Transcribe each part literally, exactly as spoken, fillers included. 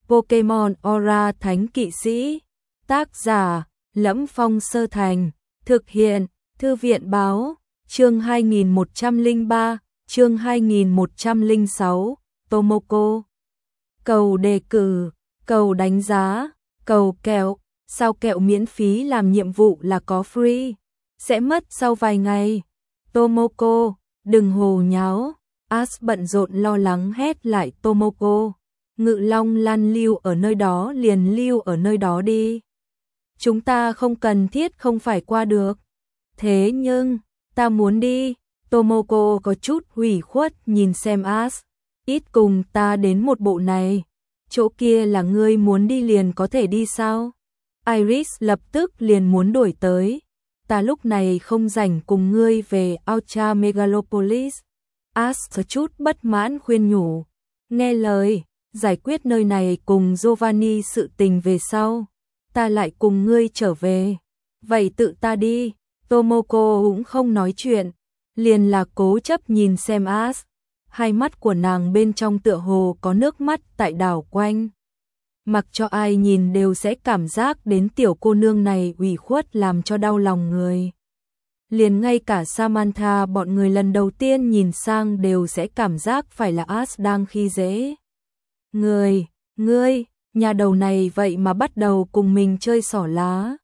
Pokemon Aura Thánh Kỵ Sĩ. Tác giả: Lẫm Phong Sơ Thành. Thực hiện: Thư viện báo. Chương hai nghìn một trăm lẻ ba, chương hai nghìn một trăm lẻ sáu. Tomoko. Cầu đề cử, cầu đánh giá, cầu kẹo. Sao kẹo miễn phí làm nhiệm vụ là có free, sẽ mất sau vài ngày. Tomoko, đừng hồ nháo. Ash bận rộn lo lắng hét lại Tomoko. Ngự Long Lan lưu ở nơi đó liền lưu ở nơi đó đi. Chúng ta không cần thiết không phải qua được. Thế nhưng, ta muốn đi. Tomoko có chút hủy khuất nhìn xem Ash. Ít cùng ta đến một bộ này. Chỗ kia là ngươi muốn đi liền có thể đi sao? Iris lập tức liền muốn đuổi tới. Ta lúc này không rảnh cùng ngươi về Ultra Megalopolis. Ash có chút bất mãn khuyên nhủ. Nghe lời, giải quyết nơi này cùng Giovanni sự tình về sau. Ta lại cùng ngươi trở về. Vậy tự ta đi. Tomoko cũng không nói chuyện. Liền là cố chấp nhìn xem Ash. Hai mắt của nàng bên trong tựa hồ có nước mắt tại đảo quanh. Mặc cho ai nhìn đều sẽ cảm giác đến tiểu cô nương này ủy khuất làm cho đau lòng người. Liền ngay cả Samantha bọn người lần đầu tiên nhìn sang đều sẽ cảm giác phải là Ash đang khi dễ. Người, ngươi, nhà đầu này vậy mà bắt đầu cùng mình chơi xỏ lá.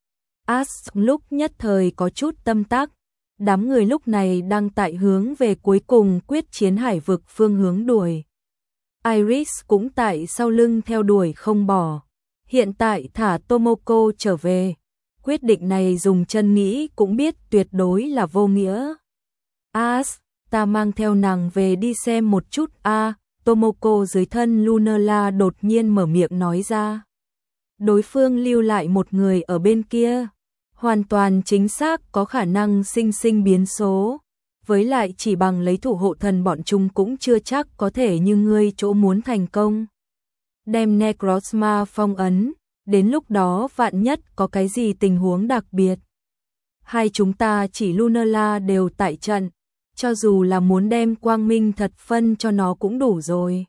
Ash lúc nhất thời có chút tâm tắc. Đám người lúc này đang tại hướng về cuối cùng quyết chiến hải vực phương hướng đuổi. Iris cũng tại sau lưng theo đuổi không bỏ. Hiện tại thả Tomoko trở về. Quyết định này dùng chân nghĩ cũng biết tuyệt đối là vô nghĩa. Ash, ta mang theo nàng về đi xem một chút a. À, Tomoko dưới thân Lunala đột nhiên mở miệng nói ra. Đối phương lưu lại một người ở bên kia. Hoàn toàn chính xác có khả năng sinh sinh biến số. Với lại chỉ bằng lấy thủ hộ thần bọn chúng cũng chưa chắc có thể như ngươi chỗ muốn thành công. Đem Necrozma phong ấn, đến lúc đó vạn nhất có cái gì tình huống đặc biệt. Hai chúng ta chỉ Lunala đều tại trận, cho dù là muốn đem quang minh thật phân cho nó cũng đủ rồi.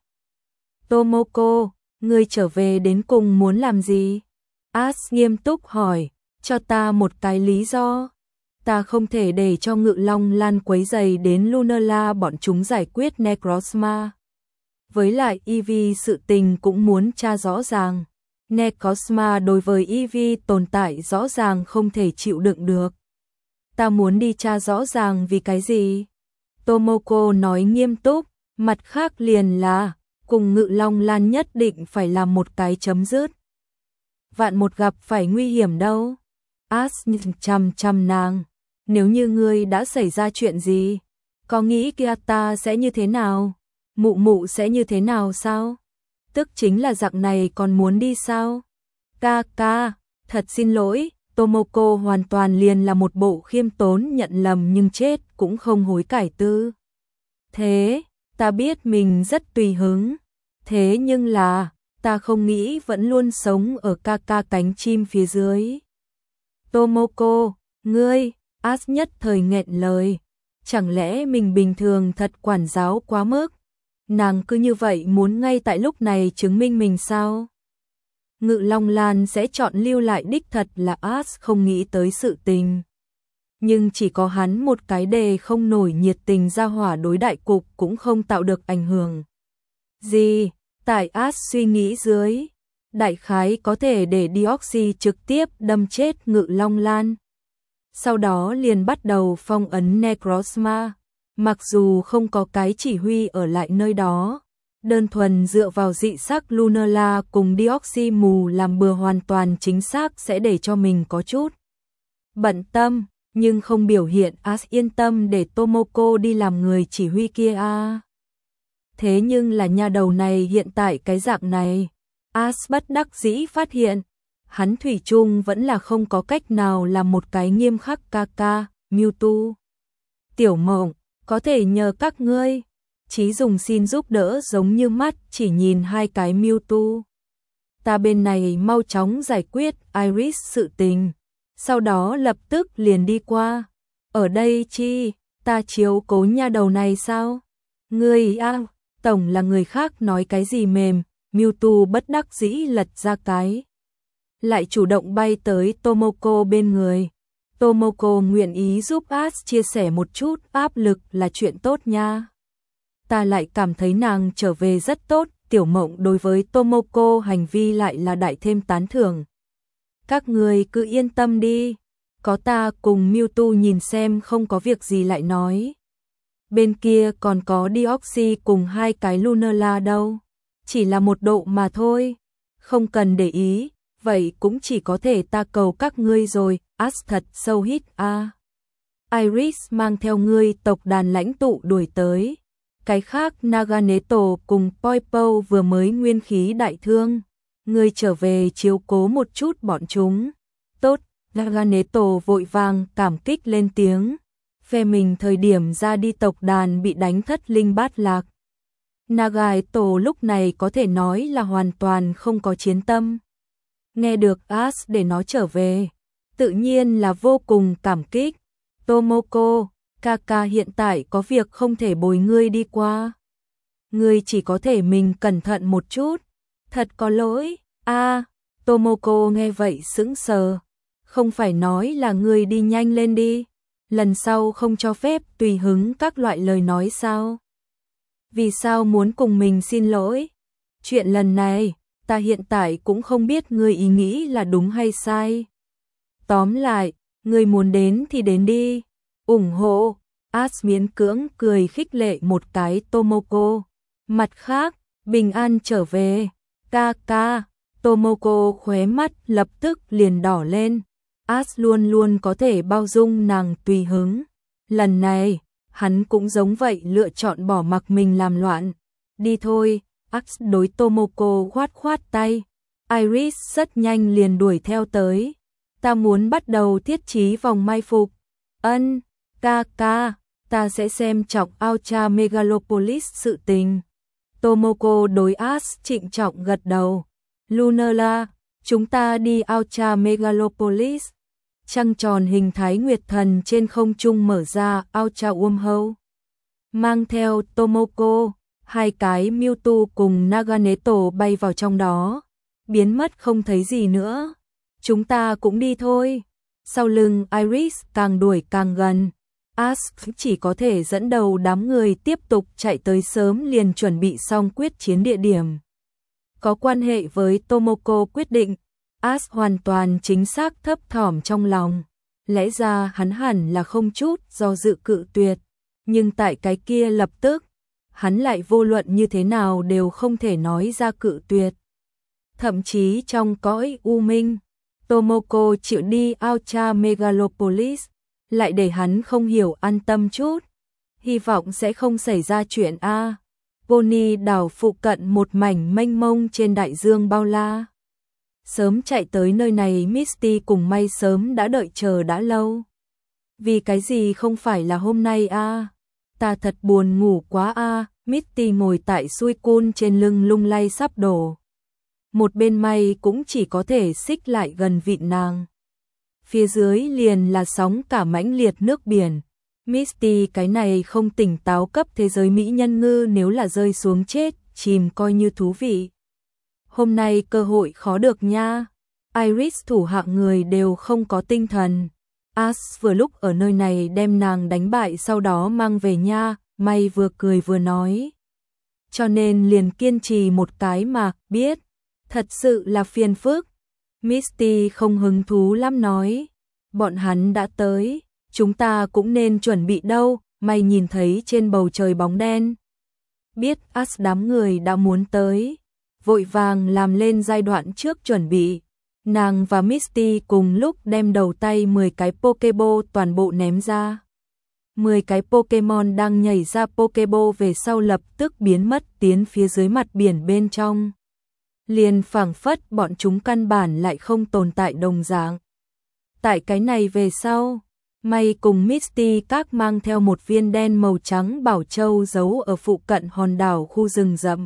Tomoko, ngươi trở về đến cùng muốn làm gì? Ash nghiêm túc hỏi, cho ta một cái lý do. Ta không thể để cho Ngự Long Lan quấy rầy đến Lunala bọn chúng giải quyết Necrozma. Với lại Eevee sự tình cũng muốn tra rõ ràng. Necrozma đối với Eevee tồn tại rõ ràng không thể chịu đựng được. Ta muốn đi tra rõ ràng vì cái gì? Tomoko nói nghiêm túc, mặt khác liền là, cùng Ngự Long Lan nhất định phải làm một cái chấm dứt. Vạn một gặp phải nguy hiểm đâu. Ash chăm chăm nàng. Nếu như ngươi đã xảy ra chuyện gì, có nghĩ kia ta sẽ như thế nào? Mụ mụ sẽ như thế nào sao? Tức chính là dạng này còn muốn đi sao? Ca ca, thật xin lỗi, Tomoko hoàn toàn liền là một bộ khiêm tốn nhận lầm nhưng chết cũng không hối cải tư. Thế, ta biết mình rất tùy hứng. Thế nhưng là, ta không nghĩ vẫn luôn sống ở ca ca cánh chim phía dưới. Tomoko, ngươi, Ash nhất thời nghẹn lời. Chẳng lẽ mình bình thường thật quản giáo quá mức? Nàng cứ như vậy muốn ngay tại lúc này chứng minh mình sao? Ngự Long Lan sẽ chọn lưu lại đích thật là Ash không nghĩ tới sự tình. Nhưng chỉ có hắn một cái đề không nổi nhiệt tình ra hỏa đối đại cục cũng không tạo được ảnh hưởng. Gì? Tại Ash suy nghĩ dưới, đại khái có thể để Deoxy trực tiếp đâm chết Ngự Long Lan. Sau đó liền bắt đầu phong ấn Necrozma. Mặc dù không có cái chỉ huy ở lại nơi đó, đơn thuần dựa vào dị sắc Lunala cùng Deoxy mù làm bừa hoàn toàn chính xác sẽ để cho mình có chút bận tâm, nhưng không biểu hiện Ash yên tâm để Tomoko đi làm người chỉ huy kia a. À. Thế nhưng là nha đầu này hiện tại cái dạng này, Ash bất đắc dĩ phát hiện, hắn thủy chung vẫn là không có cách nào làm một cái nghiêm khắc ca ca, Mewtwo. Tiểu Mộng, có thể nhờ các ngươi, Chí dùng xin giúp đỡ giống như mắt chỉ nhìn hai cái Mewtwo. Ta bên này mau chóng giải quyết Iris sự tình, sau đó lập tức liền đi qua. Ở đây chi, ta chiếu cố nha đầu này sao? Ngươi a, tổng là người khác nói cái gì mềm, Mewtwo bất đắc dĩ lật ra cái. Lại chủ động bay tới Tomoko bên người. Tomoko nguyện ý giúp Ash chia sẻ một chút áp lực là chuyện tốt nha. Ta lại cảm thấy nàng trở về rất tốt, Tiểu Mộng đối với Tomoko hành vi lại là đại thêm tán thưởng. Các người cứ yên tâm đi, có ta cùng Mewtwo nhìn xem không có việc gì lại nói. Bên kia còn có Deoxys cùng hai cái Lunala đâu, chỉ là một độ mà thôi, không cần để ý, vậy cũng chỉ có thể ta cầu các ngươi rồi. Ash thật sâu hít a. À. Iris mang theo ngươi tộc đàn lãnh tụ đuổi tới. Cái khác Naganeto cùng Poipo vừa mới nguyên khí đại thương, ngươi trở về chiếu cố một chút bọn chúng. Tốt, Naganeto vội vàng cảm kích lên tiếng. Phe mình thời điểm ra đi tộc đàn bị đánh thất linh bát lạc. Naganeto lúc này có thể nói là hoàn toàn không có chiến tâm. Nghe được Ash để nó trở về, tự nhiên là vô cùng cảm kích. Tomoko, Kaka hiện tại có việc không thể bồi ngươi đi qua. Ngươi chỉ có thể mình cẩn thận một chút. Thật có lỗi. A, à, Tomoko nghe vậy sững sờ. Không phải nói là ngươi đi nhanh lên đi. Lần sau không cho phép tùy hứng các loại lời nói sao? Vì sao muốn cùng mình xin lỗi? Chuyện lần này, ta hiện tại cũng không biết ngươi ý nghĩ là đúng hay sai. Tóm lại, ngươi muốn đến thì đến đi. Ủng hộ. Ash miễn cưỡng cười khích lệ một cái Tomoko. Mặt khác, bình an trở về. Kaka. Tomoko khóe mắt lập tức liền đỏ lên. Ash luôn luôn có thể bao dung nàng tùy hứng. Lần này, hắn cũng giống vậy lựa chọn bỏ mặc mình làm loạn. Đi thôi. Ash đối Tomoko khoát khoát tay. Iris rất nhanh liền đuổi theo tới. Ta muốn bắt đầu thiết trí vòng mai phục. Ân, Kaka, ta sẽ xem trọng Ultra Megalopolis sự tình. Tomoko đối Ash trịnh trọng gật đầu. Lunala, chúng ta đi Ultra Megalopolis. Trăng tròn hình thái nguyệt thần trên không trung mở ra Ultra Wormhole. Mang theo Tomoko, hai cái Mewtwo cùng Naganeto bay vào trong đó, biến mất không thấy gì nữa. Chúng ta cũng đi thôi. Sau lưng Iris càng đuổi càng gần. Ash chỉ có thể dẫn đầu đám người tiếp tục chạy tới sớm liền chuẩn bị xong quyết chiến địa điểm. Có quan hệ với Tomoko quyết định, Ash hoàn toàn chính xác thấp thỏm trong lòng. Lẽ ra hắn hẳn là không chút do dự cự tuyệt, nhưng tại cái kia lập tức, hắn lại vô luận như thế nào đều không thể nói ra cự tuyệt. Thậm chí trong cõi u minh, Tomoko chịu đi Ultra Megalopolis, lại để hắn không hiểu an tâm chút. Hy vọng sẽ không xảy ra chuyện A. Pony đảo phụ cận một mảnh mênh mông trên đại dương bao la. Sớm chạy tới nơi này Misty cùng May sớm đã đợi chờ đã lâu. Vì cái gì không phải là hôm nay A? Ta thật buồn ngủ quá A. Misty ngồi tại Suicune trên lưng lung lay sắp đổ. Một bên May cũng chỉ có thể xích lại gần vịn nàng. Phía dưới liền là sóng cả mãnh liệt nước biển. Misty cái này không tỉnh táo cấp thế giới mỹ nhân ngư nếu là rơi xuống chết, chìm coi như thú vị. Hôm nay cơ hội khó được nha. Iris thủ hạng người đều không có tinh thần. Ash vừa lúc ở nơi này đem nàng đánh bại sau đó mang về nha. May vừa cười vừa nói. Cho nên liền kiên trì một cái mà, biết. Thật sự là phiền phức. Misty không hứng thú lắm nói. Bọn hắn đã tới, chúng ta cũng nên chuẩn bị đâu. May nhìn thấy trên bầu trời bóng đen. Biết Ash đám người đã muốn tới. Vội vàng làm lên giai đoạn trước chuẩn bị. Nàng và Misty cùng lúc đem đầu tay mười cái Pokeball toàn bộ ném ra. mười cái Pokemon đang nhảy ra Pokeball về sau lập tức biến mất tiến phía dưới mặt biển bên trong. Liền phảng phất bọn chúng căn bản lại không tồn tại đồng dạng. Tại cái này về sau, May cùng Misty các mang theo một viên đen màu trắng bảo châu giấu ở phụ cận hòn đảo khu rừng rậm.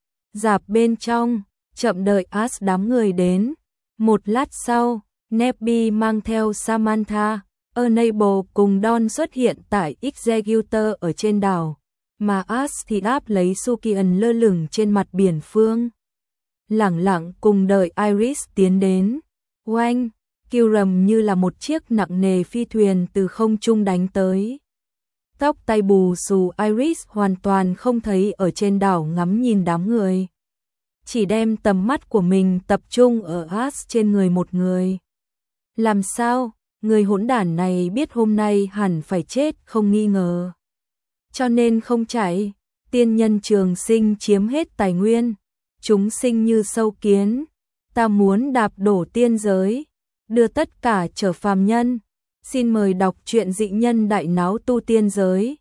Dạp bên trong, chậm đợi Ash đám người đến. Một lát sau, Nebby mang theo Samantha, Enable cùng Don xuất hiện tại Executor ở trên đảo, mà Ash thì đáp lấy Sukian lơ lửng trên mặt biển phương. lẳng lặng cùng đợi Iris tiến đến. Oanh, kêu rầm như là một chiếc nặng nề phi thuyền từ không trung đánh tới. Tóc tai bù xù Iris hoàn toàn không thấy ở trên đảo ngắm nhìn đám người. Chỉ đem tầm mắt của mình tập trung ở Ash trên người một người. Làm sao, người hỗn đản này biết hôm nay hẳn phải chết không nghi ngờ. Cho nên không chạy, tiên nhân trường sinh chiếm hết tài nguyên. Chúng sinh như sâu kiến, ta muốn đạp đổ tiên giới, đưa tất cả trở phàm nhân. Xin mời đọc truyện Dị Nhân Đại Náo Tu Tiên Giới,